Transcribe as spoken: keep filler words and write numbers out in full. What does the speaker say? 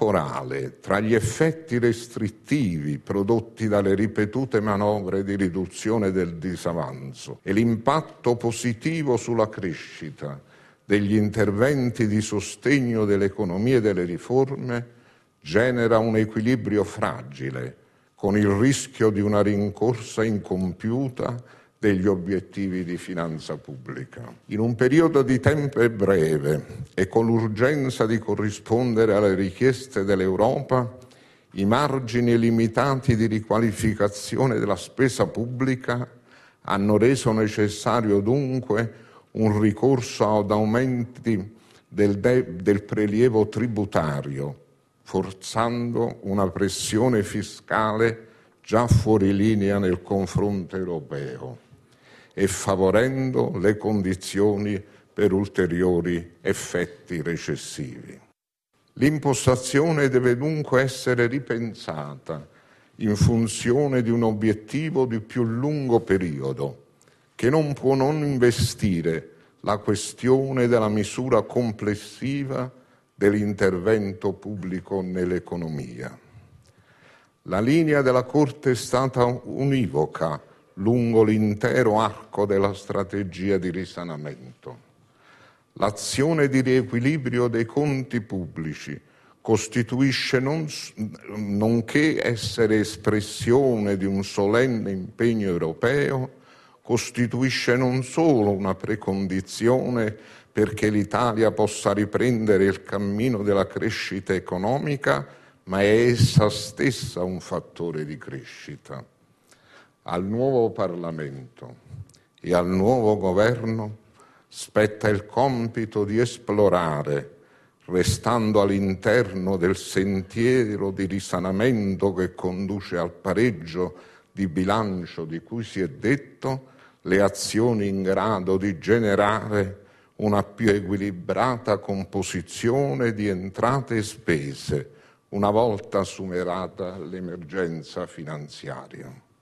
temporale tra gli effetti restrittivi prodotti dalle ripetute manovre di riduzione del disavanzo e l'impatto positivo sulla crescita degli interventi di sostegno dell'economia e delle riforme genera un equilibrio fragile, con il rischio di una rincorsa incompiuta degli obiettivi di finanza pubblica. In un periodo di tempo breve e con l'urgenza di corrispondere alle richieste dell'Europa, i margini limitati di riqualificazione della spesa pubblica hanno reso necessario dunque un ricorso ad aumenti del, de- del prelievo tributario, forzando una pressione fiscale già fuori linea nel confronto europeo e favorendo le condizioni per ulteriori effetti recessivi. L'impostazione deve dunque essere ripensata in funzione di un obiettivo di più lungo periodo, che non può non investire la questione della misura complessiva dell'intervento pubblico nell'economia. La linea della Corte è stata univoca lungo l'intero arco della strategia di risanamento. L'azione di riequilibrio dei conti pubblici costituisce non, nonché essere espressione di un solenne impegno europeo, costituisce non solo una precondizione perché l'Italia possa riprendere il cammino della crescita economica, ma è essa stessa un fattore di crescita. Al nuovo Parlamento e al nuovo Governo spetta il compito di esplorare, restando all'interno del sentiero di risanamento che conduce al pareggio di bilancio di cui si è detto, le azioni in grado di generare una più equilibrata composizione di entrate e spese, una volta superata l'emergenza finanziaria.